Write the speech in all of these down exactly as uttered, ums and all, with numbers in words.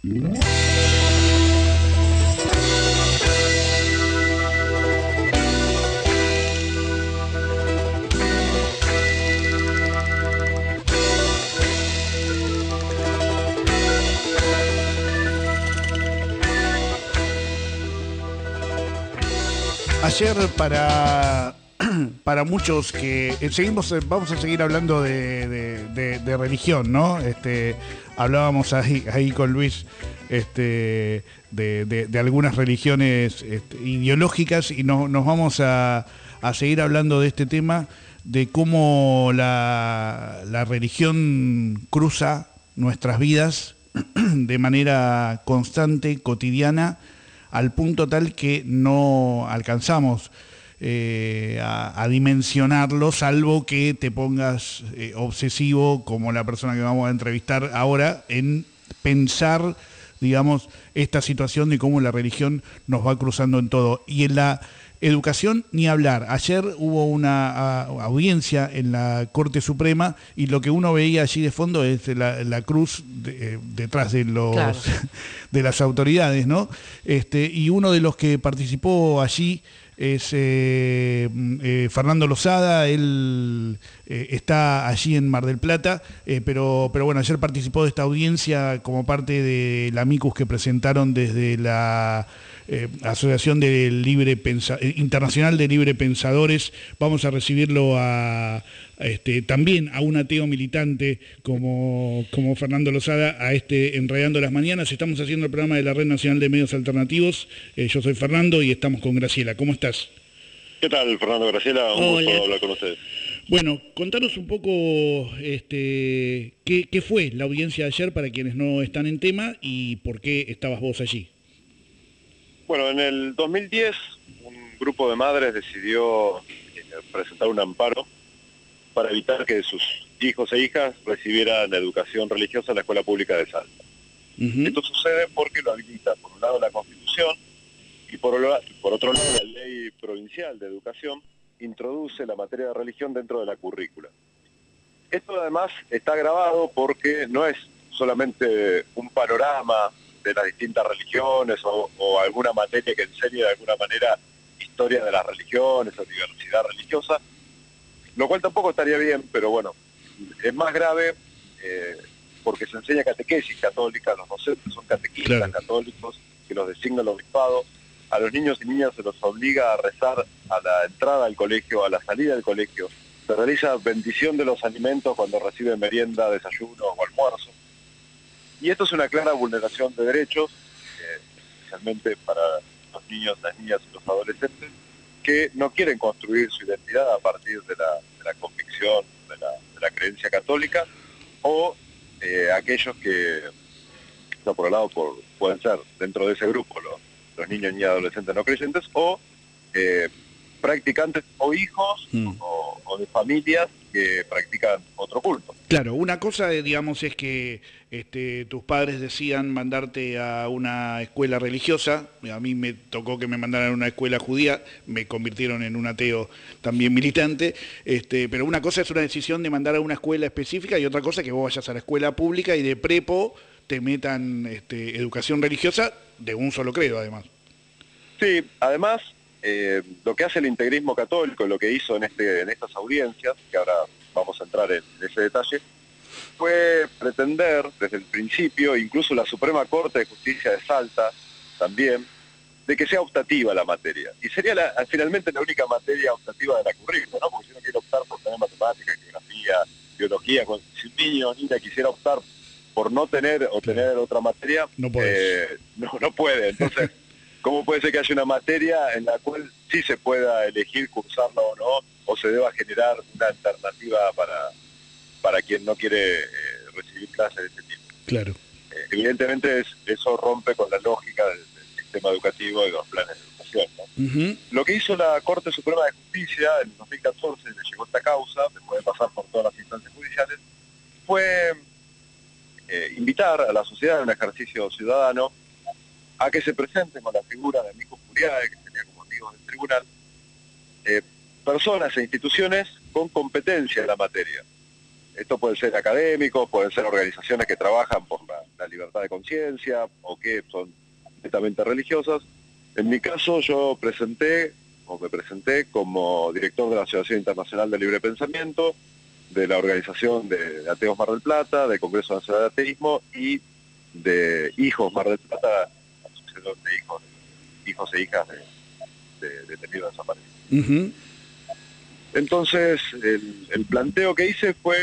Ayer para, para muchos que eh, seguimos, eh, vamos a seguir hablando de, de, de, de religión, ¿no? Este, hablábamos ahí, ahí con Luis este, de, de, de algunas religiones este, ideológicas y no, nos vamos a, a seguir hablando de este tema, de cómo la, la religión cruza nuestras vidas de manera constante, cotidiana, al punto tal que no alcanzamos eh, a, a dimensionarlo, salvo que te pongas eh, obsesivo, como la persona que vamos a entrevistar ahora, en pensar, digamos, esta situación de cómo la religión nos va cruzando en todo. Y en la educación, ni hablar. Ayer hubo una a, audiencia en la Corte Suprema y lo que uno veía allí de fondo es la, la cruz de, eh, detrás de los claro. de las autoridades, ¿no? Este, y uno de los que participó allí es eh, eh, Fernando Lozada. Él eh, está allí en Mar del Plata, eh, pero, pero bueno, ayer participó de esta audiencia como parte de la amicus que presentaron desde la Eh, Asociación de Libre Pensa Internacional de Libre Pensadores. Vamos a recibirlo a, a este, también a un ateo militante como, como Fernando Lozada, a este Enredando las Mañanas. Estamos haciendo el programa de la Red Nacional de Medios Alternativos. Eh, yo soy Fernando y estamos con Graciela. ¿Cómo estás? ¿Qué tal, Fernando? Graciela, un Hola. gusto hablar con ustedes. Bueno, contanos un poco este, qué, qué fue la audiencia de ayer para quienes no están en tema y por qué estabas vos allí. Bueno, en el dos mil diez un grupo de madres decidió presentar un amparo para evitar que sus hijos e hijas recibieran educación religiosa en la escuela pública de Salta. Uh-huh. Esto sucede porque lo habilita, por un lado, la Constitución y por, por otro lado, la Ley Provincial de Educación introduce la materia de religión dentro de la currícula. Esto además está grabado porque no es solamente un panorama de las distintas religiones o, o alguna materia que enseñe de alguna manera historia de las religiones o diversidad religiosa, lo cual tampoco estaría bien, pero bueno, es más grave eh, porque se enseña catequesis católica, los docentes son catequistas claro. católicos que los designa el obispado, a los niños y niñas se los obliga a rezar a la entrada al colegio, a la salida del colegio, se realiza bendición de los alimentos cuando reciben merienda, desayuno o almuerzo. Y esto es una clara vulneración de derechos, eh, especialmente para los niños, las niñas y los adolescentes, que no quieren construir su identidad a partir de la, de la convicción, de la, de la creencia católica, o eh, aquellos que, no, por un lado, por, pueden ser dentro de ese grupo los, los niños, niñas y adolescentes no creyentes, o eh, practicantes o hijos mm. o, o de familias que practican otro culto. Claro, una cosa, digamos, es que este, tus padres decían mandarte a una escuela religiosa. A mí me tocó que me mandaran a una escuela judía, me convirtieron en un ateo también militante, este, pero una cosa es una decisión de mandar a una escuela específica y otra cosa es que vos vayas a la escuela pública y de prepo te metan este, educación religiosa de un solo credo, además. Sí, además, eh, lo que hace el integrismo católico, lo que hizo en, este, en estas audiencias, que ahora vamos a entrar en, en ese detalle, fue pretender desde el principio, incluso la Suprema Corte de Justicia de Salta también, de que sea optativa la materia. Y sería la, finalmente la única materia optativa de la currícula, ¿no? Porque si uno quiere optar por tener matemáticas, geografía, biología, si un niño o niña quisiera optar por no tener o tener otra materia, no, eh, no, no puede. Entonces, ¿cómo puede ser que haya una materia en la cual sí se pueda elegir cursarla o no, o se deba generar una alternativa para, para quien no quiere eh, recibir clases de este tipo? Claro. Eh, evidentemente es, eso rompe con la lógica del, del sistema educativo y de los planes de educación, ¿no? Uh-huh. Lo que hizo la Corte Suprema de Justicia en dos mil catorce, le llegó esta causa, después de pasar por todas las instancias judiciales, fue eh, invitar a la sociedad en un ejercicio ciudadano a que se presenten con la figura de amicus curiae, que sería como amigos del tribunal, eh, personas e instituciones con competencia en la materia. Esto puede ser académicos, pueden ser organizaciones que trabajan por la, la libertad de conciencia o que son netamente religiosas. En mi caso yo presenté, o me presenté como director de la Asociación Internacional de Libre Pensamiento, de la Organización de Ateos Mar del Plata, del Congreso Nacional de Ateísmo y de Hijos Mar del Plata, asociación de hijos, hijos e hijas de, de detenidos desaparecidos. Uh-huh. Entonces, el, el planteo que hice fue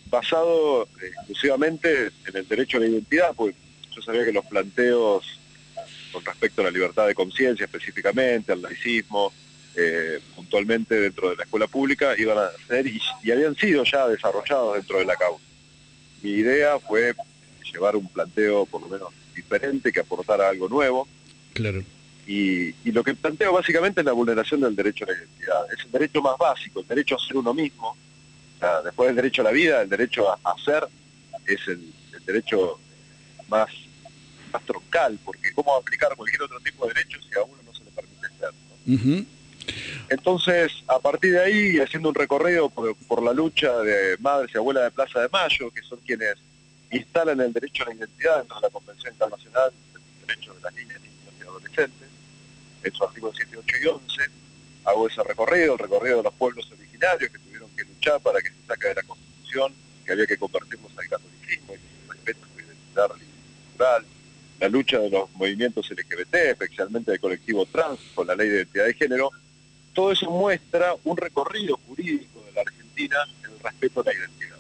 basado exclusivamente en el derecho a la identidad, porque yo sabía que los planteos con respecto a la libertad de conciencia específicamente, al laicismo, eh, puntualmente dentro de la escuela pública, iban a ser y, y habían sido ya desarrollados dentro de la causa. Mi idea fue llevar un planteo por lo menos diferente, que aportara algo nuevo. Claro. Y, y lo que planteo básicamente es la vulneración del derecho a la identidad. Es el derecho más básico, el derecho a ser uno mismo. O sea, después del derecho a la vida, el derecho a, a ser es el, el derecho más, más troncal, porque ¿cómo aplicar cualquier otro tipo de derecho si a uno no se le permite ser, ¿no? Uh-huh. Entonces, a partir de ahí, haciendo un recorrido por, por la lucha de madres y abuelas de Plaza de Mayo, que son quienes instalan el derecho a la identidad dentro de la Convención Internacional del Derecho de las Niñas, Niños y Adolescentes, en sus artículos siete, ocho y once, hago ese recorrido, el recorrido de los pueblos originarios que tuvieron que luchar para que se saque de la Constitución, que había que convertirnos al catolicismo y el respeto a su identidad cultural, la lucha de los movimientos L G B T, especialmente del colectivo trans, con la ley de identidad de género. Todo eso muestra un recorrido jurídico de la Argentina en el respeto a la identidad.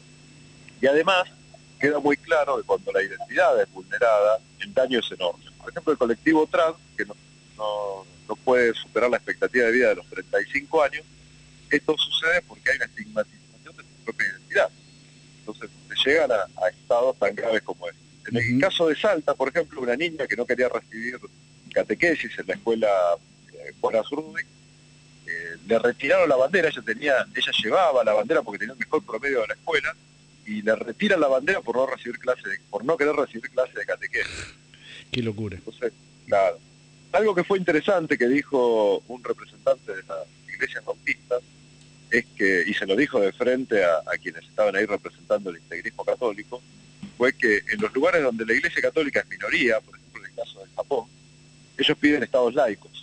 Y además, queda muy claro que cuando la identidad es vulnerada, el daño es enorme. Por ejemplo, el colectivo trans, que no, no, no puede superar la expectativa de vida de los treinta y cinco años, esto sucede porque hay una estigmatización de su propia identidad. Entonces, se llegan a, a estados tan graves como este. En el uh-huh. caso de Salta, por ejemplo, una niña que no quería recibir catequesis en la escuela eh, Juan Azurduy, eh, le retiraron la bandera, ella tenía, ella llevaba la bandera porque tenía el mejor promedio de la escuela, y le retiran la bandera por no recibir clase de, por no querer recibir clase de catequesis. Qué locura. Entonces, claro. Algo que fue interesante que dijo un representante de las iglesias bautistas es que, y se lo dijo de frente a, a quienes estaban ahí representando el integrismo católico, fue que en los lugares donde la iglesia católica es minoría, por ejemplo en el caso de Japón, ellos piden estados laicos.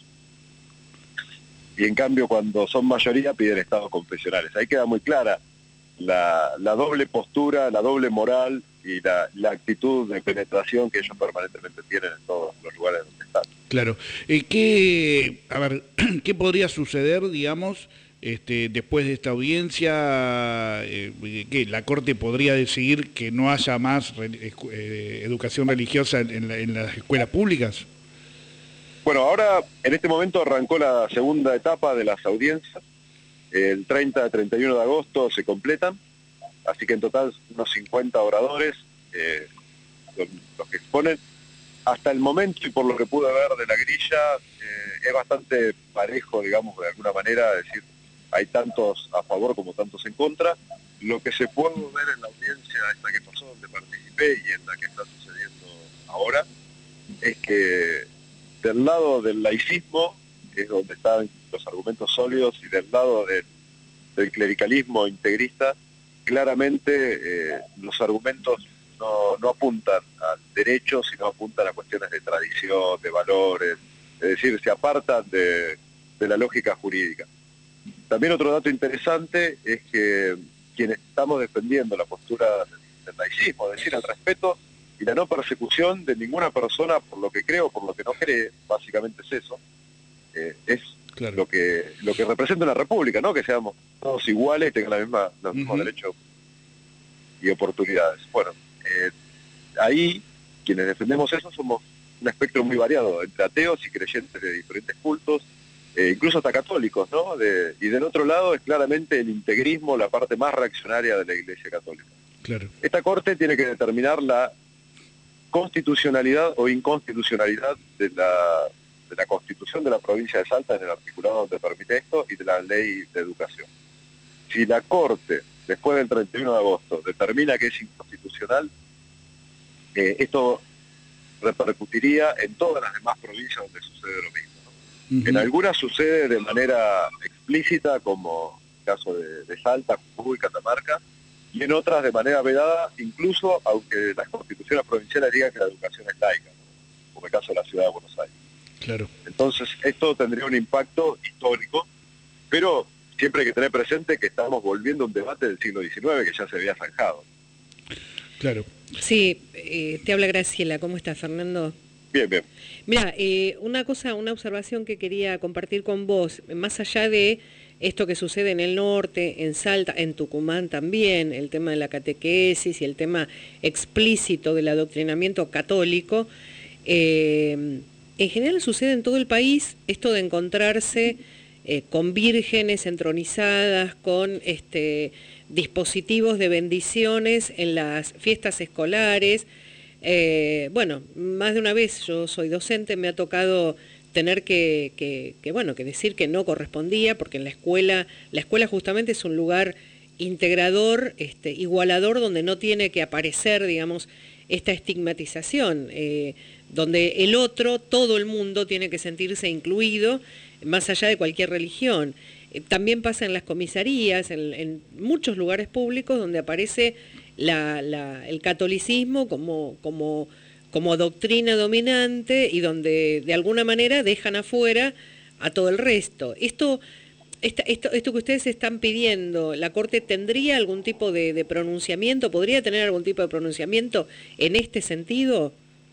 Y en cambio cuando son mayoría piden estados confesionales. Ahí queda muy clara La, la doble postura, la doble moral y la, la actitud de penetración que ellos permanentemente tienen en todos los lugares donde están. Claro. Eh, ¿qué, a ver, ¿qué podría suceder, digamos, este, después de esta audiencia? Eh, ¿qué, la Corte podría decidir que no haya más eh, educación religiosa en, la, en las escuelas públicas? Bueno, ahora, en este momento arrancó la segunda etapa de las audiencias. El treinta, treinta y uno de agosto se completan, así que en total unos cincuenta oradores, eh, los, los que exponen. Hasta el momento, y por lo que pude ver de la grilla, eh, es bastante parejo, digamos, de alguna manera, es decir, hay tantos a favor como tantos en contra. Lo que se pudo ver en la audiencia, esta que pasó, donde participé y en la que está sucediendo ahora, es que del lado del laicismo, que es donde están los argumentos sólidos, y del lado del, del clericalismo integrista, claramente eh, los argumentos no, no apuntan al derecho, sino apuntan a cuestiones de tradición, de valores, es decir, se apartan de, de la lógica jurídica. También otro dato interesante es que quienes estamos defendiendo la postura del, del laicismo, es decir, el respeto y la no persecución de ninguna persona por lo que cree o por lo que no cree, básicamente es eso, eh, es claro. lo que lo que representa una república, ¿no? Que seamos todos iguales y tengan la misma, los uh-huh. mismos derechos y oportunidades. Bueno, eh, ahí quienes defendemos eso somos un espectro muy variado, entre ateos y creyentes de diferentes cultos, eh, incluso hasta católicos, ¿no? De, y del otro lado es claramente el integrismo, la parte más reaccionaria de la Iglesia Católica. Claro. Esta Corte tiene que determinar la constitucionalidad o inconstitucionalidad de la, de la Constitución de la provincia de Salta en el articulado donde permite esto y de la ley de educación. Si la Corte, después del treinta y uno de agosto, determina que es inconstitucional, eh, esto repercutiría en todas las demás provincias donde sucede lo mismo, ¿no? Uh-huh. En algunas sucede de manera explícita, como el caso de, de Salta, Jujuy y Catamarca, y en otras de manera vedada, incluso aunque las constituciones provinciales digan que la educación es laica, ¿no? Como el caso de la ciudad de Buenos Aires. Claro. Entonces, esto tendría un impacto histórico, pero siempre hay que tener presente que estamos volviendo a un debate del siglo diecinueve que ya se había zanjado. Claro. Sí, eh, te habla Graciela. ¿Cómo estás, Fernando? Bien, bien. Mira, eh, una cosa, una observación que quería compartir con vos, más allá de esto que sucede en el norte, en Salta, en Tucumán también, el tema de la catequesis y el tema explícito del adoctrinamiento católico, eh, en general sucede en todo el país esto de encontrarse eh, con vírgenes entronizadas, con este, dispositivos de bendiciones en las fiestas escolares. Eh, bueno, más de una vez, yo soy docente, me ha tocado tener que, que, que, bueno, que decir que no correspondía, porque en la escuela, la escuela justamente es un lugar integrador, este, igualador, donde no tiene que aparecer, digamos, esta estigmatización, eh, donde el otro, todo el mundo tiene que sentirse incluido, más allá de cualquier religión. Eh, también pasa en las comisarías, en, en muchos lugares públicos donde aparece la, la, el catolicismo como, como, como doctrina dominante y donde de alguna manera dejan afuera a todo el resto. Esto, esta, esto, esto que ustedes están pidiendo, ¿la Corte tendría algún tipo de, de pronunciamiento? ¿Podría tener algún tipo de pronunciamiento en este sentido?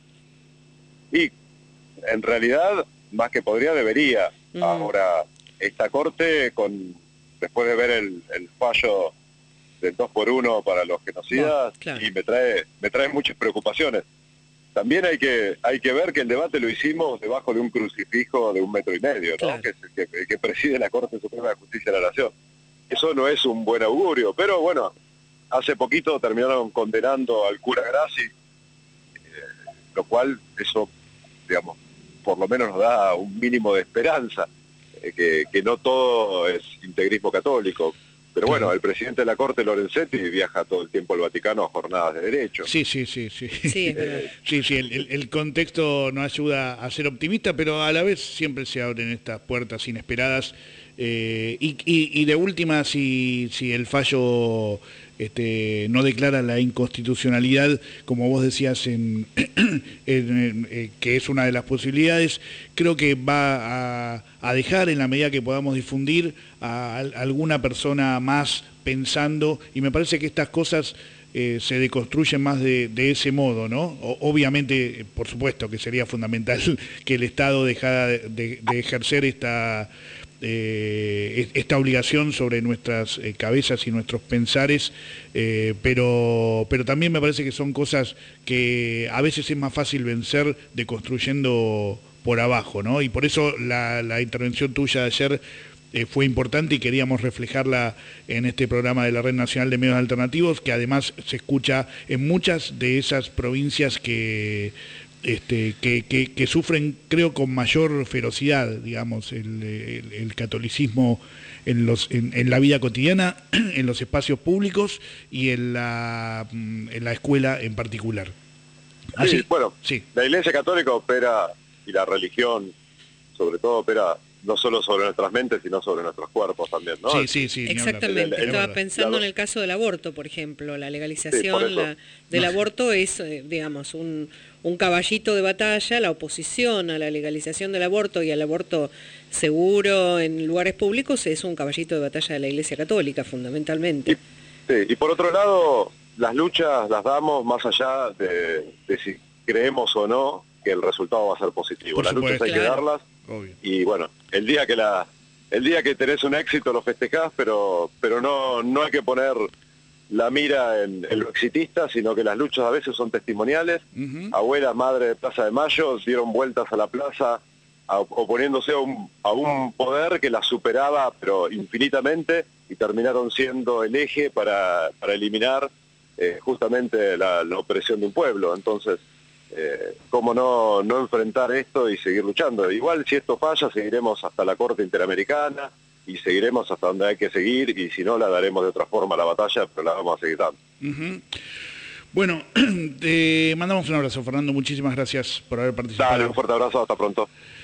Y en realidad, más que podría, debería. Mm. Ahora, esta Corte, con después de ver el, el fallo del dos por uno para los genocidas, no, claro. Y me trae me trae muchas preocupaciones. También hay que hay que ver que el debate lo hicimos debajo de un crucifijo de un metro y medio, ¿no? Claro. Que es el que, el que preside la Corte Suprema de Justicia de la Nación. Eso no es un buen augurio, pero bueno, hace poquito terminaron condenando al cura Grassi, eh, lo cual eso, digamos, por lo menos nos da un mínimo de esperanza, eh, que, que no todo es integrismo católico. Pero bueno, el presidente de la Corte, Lorenzetti, viaja todo el tiempo al Vaticano a jornadas de derecho. Sí, sí, sí, sí. Sí, es verdad. Sí, sí, el, el, el contexto nos ayuda a ser optimista, pero a la vez siempre se abren estas puertas inesperadas. Eh, y, y, y de última, si, si el fallo este, no declara la inconstitucionalidad, como vos decías, en, en, en, eh, que es una de las posibilidades, creo que va a, a dejar, en la medida que podamos difundir, a, a alguna persona más pensando, y me parece que estas cosas eh, se deconstruyen más de, de ese modo, ¿no? O, obviamente, por supuesto, que sería fundamental que el Estado dejara de, de, de ejercer esta... Eh, esta obligación sobre nuestras eh, cabezas y nuestros pensares, eh, pero, pero también me parece que son cosas que a veces es más fácil vencer deconstruyendo por abajo, ¿no? Y por eso la, la intervención tuya de ayer eh, fue importante y queríamos reflejarla en este programa de la Red Nacional de Medios Alternativos, que además se escucha en muchas de esas provincias que... Este, que, que, que sufren, creo, con mayor ferocidad, digamos, el, el, el catolicismo en, los, en, en la vida cotidiana, en los espacios públicos y en la, en la escuela en particular. Así, sí, bueno, sí. La Iglesia Católica opera, y la religión, sobre todo, opera no solo sobre nuestras mentes, sino sobre nuestros cuerpos también, ¿no? Sí, sí, sí. Exactamente. El, el, Estaba el, pensando la, en el caso del aborto, por ejemplo. La legalización sí, la, del no. aborto es, eh, digamos, un, un caballito de batalla. La oposición a la legalización del aborto y al aborto seguro en lugares públicos es un caballito de batalla de la Iglesia Católica, fundamentalmente. Y, sí, y por otro lado, las luchas las damos más allá de, de si creemos o no que el resultado va a ser positivo. Por las supuesto, luchas hay claro. que darlas. Obvio. Y bueno, el día que la el día que tenés un éxito lo festejás, pero pero no no hay que poner la mira en, en lo exitista, sino que las luchas a veces son testimoniales. Uh-huh. Abuelas, madres de Plaza de Mayo dieron vueltas a la plaza a, oponiéndose a un, a un poder que la superaba, pero infinitamente, y terminaron siendo el eje para, para eliminar eh, justamente la, la opresión de un pueblo. Entonces, Eh, cómo no, no enfrentar esto y seguir luchando. Igual si esto falla, seguiremos hasta la Corte Interamericana y seguiremos hasta donde hay que seguir, y si no, la daremos de otra forma la batalla, pero la vamos a seguir dando. Uh-huh. Bueno, te mandamos un abrazo, Fernando, muchísimas gracias por haber participado. Dale, un fuerte abrazo, hasta pronto.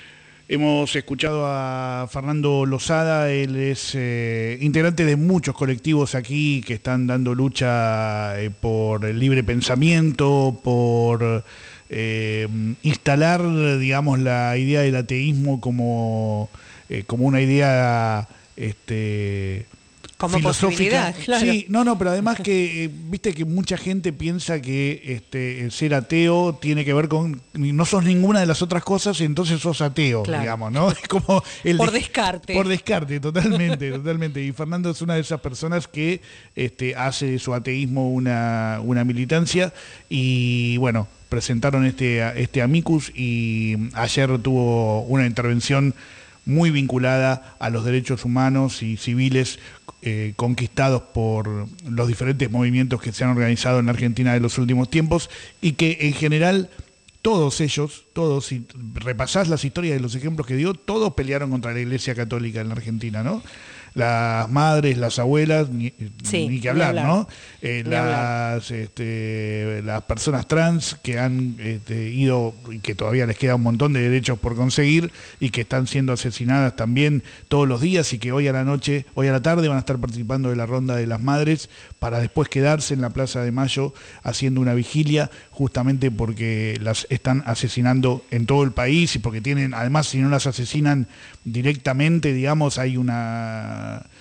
Hemos escuchado a Fernando Losada, él es eh, integrante de muchos colectivos aquí que están dando lucha eh, por el libre pensamiento, por eh, instalar, digamos, la idea del ateísmo como, eh, como una idea... Este, como posibilidad, claro. Sí, no, no, pero además que, eh, viste que mucha gente piensa que este, el ser ateo tiene que ver con, no sos ninguna de las otras cosas y entonces sos ateo, claro. digamos, ¿no? Es como el por descarte. Por descarte, totalmente, totalmente. Y Fernando es una de esas personas que este, hace de su ateísmo una, una militancia y, bueno, presentaron este, este amicus y ayer tuvo una intervención muy vinculada a los derechos humanos y civiles eh, conquistados por los diferentes movimientos que se han organizado en Argentina en los últimos tiempos y que en general todos ellos, todos, si repasás las historias de los ejemplos que dio, todos pelearon contra la Iglesia Católica en la Argentina, ¿no? Las madres, las abuelas, ni, sí, ni que hablar, ni hablar. ¿no? Eh, ni las, este, las personas trans que han este, ido y que todavía les queda un montón de derechos por conseguir y que están siendo asesinadas también todos los días y que hoy a la noche, hoy a la tarde van a estar participando de la Ronda de las Madres para después quedarse en la Plaza de Mayo haciendo una vigilia justamente porque las están asesinando en todo el país y porque tienen, además si no las asesinan directamente, digamos, hay una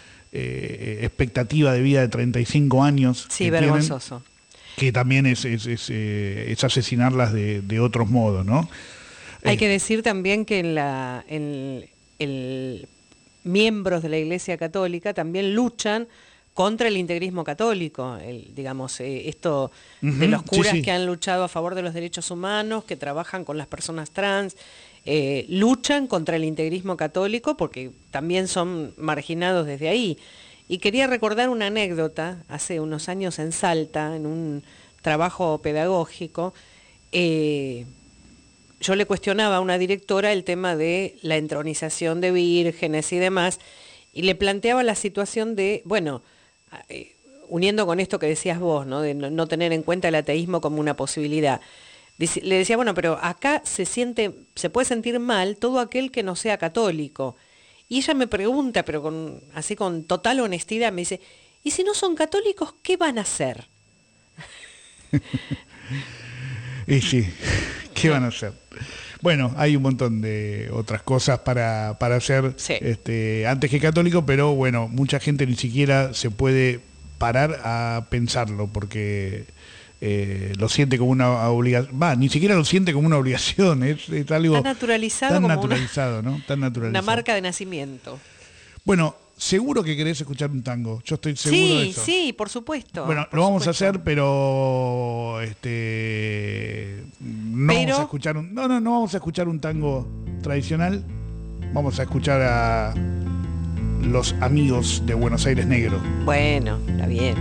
Eh, expectativa de vida de treinta y cinco años. Sí, que vergonzoso. Tienen, que también es, es, es, eh, es asesinarlas de, de otros modos, ¿no? Hay eh, que decir también que en la, en, el, miembros de la Iglesia Católica también luchan contra el integrismo católico, el, digamos, eh, esto uh-huh, de los curas sí, sí. que han luchado a favor de los derechos humanos, que trabajan con las personas trans, Eh, luchan contra el integrismo católico porque también son marginados desde ahí. Y quería recordar una anécdota, hace unos años en Salta, en un trabajo pedagógico, eh, yo le cuestionaba a una directora el tema de la entronización de vírgenes y demás, y le planteaba la situación de, bueno, eh, uniendo con esto que decías vos, ¿no? De no, no tener en cuenta el ateísmo como una posibilidad. Le decía, bueno, pero acá se siente, se puede sentir mal todo aquel que no sea católico. Y ella me pregunta, pero con, así con total honestidad, me dice, ¿y si no son católicos, qué van a hacer? Y sí, ¿qué van a hacer? Bueno, hay un montón de otras cosas para, para hacer sí. este, antes que católico, pero bueno, mucha gente ni siquiera se puede parar a pensarlo, porque... Eh, lo siente como una obligación, va, ni siquiera lo siente como una obligación, es, es algo tan naturalizado, tan como naturalizado, una, ¿no? Tan naturalizado. Una marca de nacimiento. Bueno, seguro que querés escuchar un tango, yo estoy seguro sí, de eso. Sí, sí, por supuesto. Bueno, por lo vamos supuesto. a hacer, pero este no pero... vamos a escuchar un, no, no, no vamos a escuchar un tango tradicional, vamos a escuchar a Los Amigos de Buenos Aires Negro. Bueno, está bien.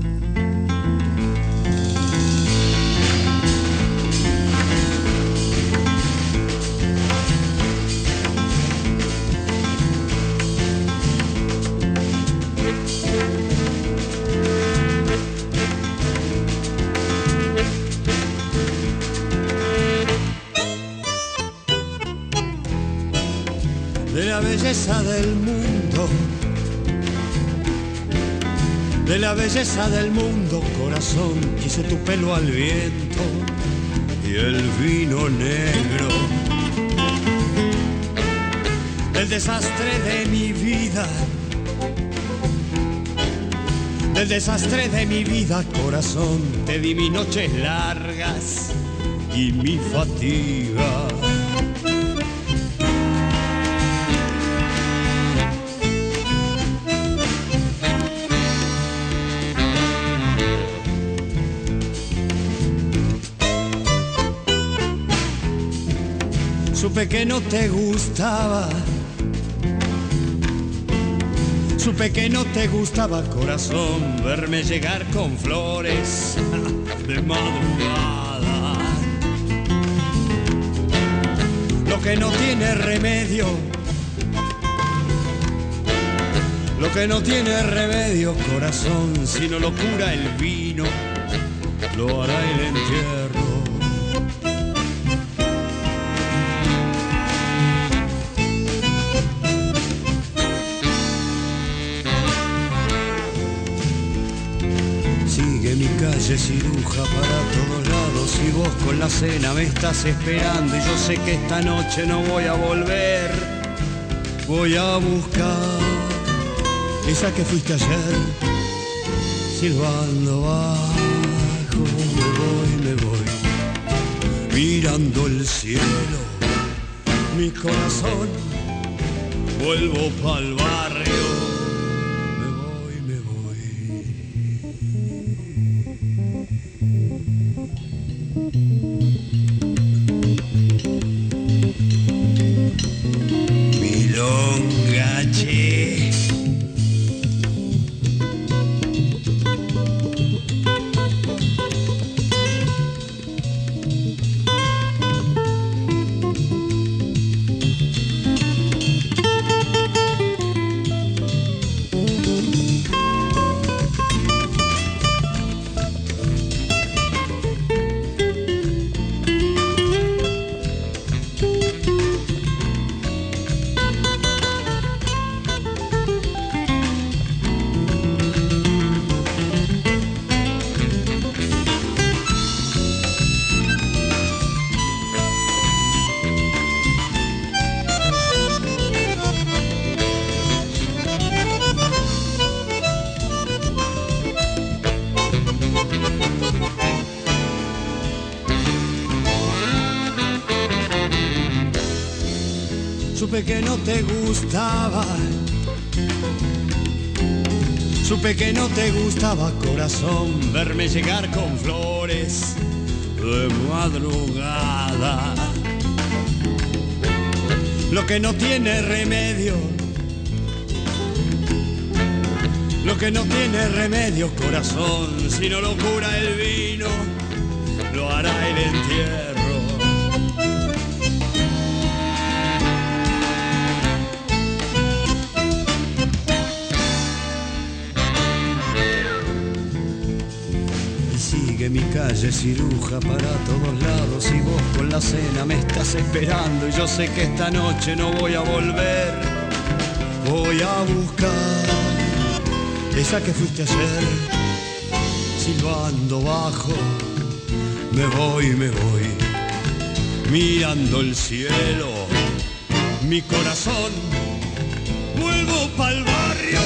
De la belleza del mundo, de la belleza del mundo, corazón, quise tu pelo al viento y el vino negro. Del desastre de mi vida, del desastre de mi vida, corazón, te di mis noches largas y mi fatiga. Supe que no te gustaba, supe que no te gustaba, corazón, verme llegar con flores de madrugada. Lo que no tiene remedio, lo que no tiene remedio, corazón, si no lo cura el vino, lo hará el entierro. ciruja para todos lados y vos con la cena me estás esperando y yo sé que esta noche no voy a volver. Voy a buscar esa que fuiste ayer, silbando bajo, me voy, me voy, mirando el cielo, mi corazón, vuelvo pa'l barrio. Supe que no te gustaba, supe que no te gustaba, corazón, verme llegar con flores de madrugada. Lo que no tiene remedio, lo que no tiene remedio, corazón, si no lo cura el vino, lo hará el entierro. Sigue mi calle ciruja para todos lados y vos con la cena me estás esperando y yo sé que esta noche no voy a volver. Voy a buscar esa que fuiste ayer, silbando bajo, me voy, me voy, mirando el cielo, mi corazón, vuelvo pa'l barrio.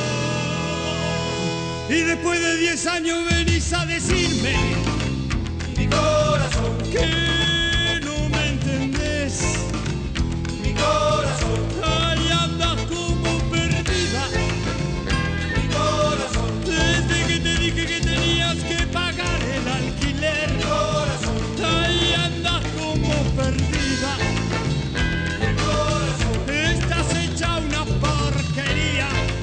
Y después de diez años venís a decirme, mi corazón, que no me entendés. Mi corazón, ahí andas como perdida. Mi corazón, desde que te dije que tenías que pagar el alquiler. Mi corazón, ahí andas como perdida. Mi corazón, estás hecha una porquería.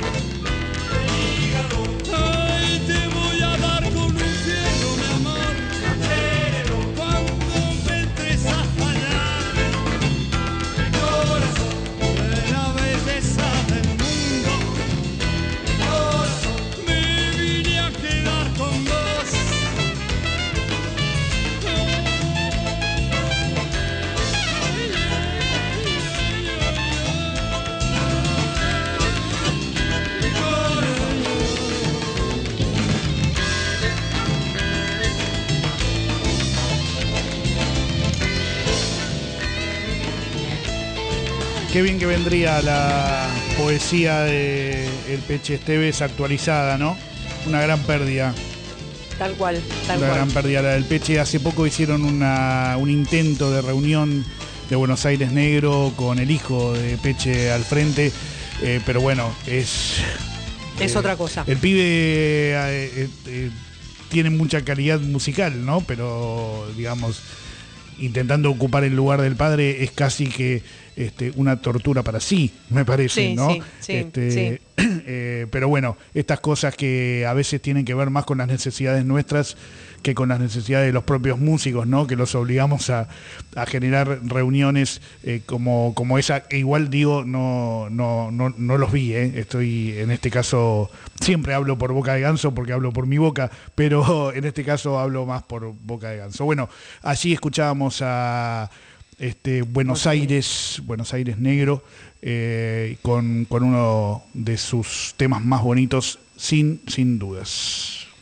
Te voy a dar con un cielo, mi amor, cuando me entres a fallar. Mi corazón, de la belleza del mundo, mi corazón, me vine a quedar con vos. Qué bien que vendría la poesía de el Peche Esteves actualizada, ¿no? Una gran pérdida. Tal cual, tal Una cual. gran pérdida la del Peche. Hace poco hicieron una, un intento de reunión de Buenos Aires Negro con el hijo de Peche al frente, eh, pero bueno, es... Es eh, otra cosa. El pibe eh, eh, eh, tiene mucha calidad musical, ¿no? Pero, digamos, intentando ocupar el lugar del padre es casi que este, una tortura para sí, me parece, Sí, ¿no? sí, sí, este, sí. Eh, pero bueno, estas cosas que a veces tienen que ver más con las necesidades nuestras que con las necesidades de los propios músicos, ¿no? Que los obligamos a, a generar reuniones eh, como, como esa. Igual digo, no, no, no, no los vi, ¿eh? Estoy en este caso, siempre hablo por boca de ganso porque hablo por mi boca, pero en este caso hablo más por boca de ganso. Bueno, allí escuchábamos a este, Buenos Aires, Buenos Aires Negro, eh, con, con uno de sus temas más bonitos, sin, sin dudas.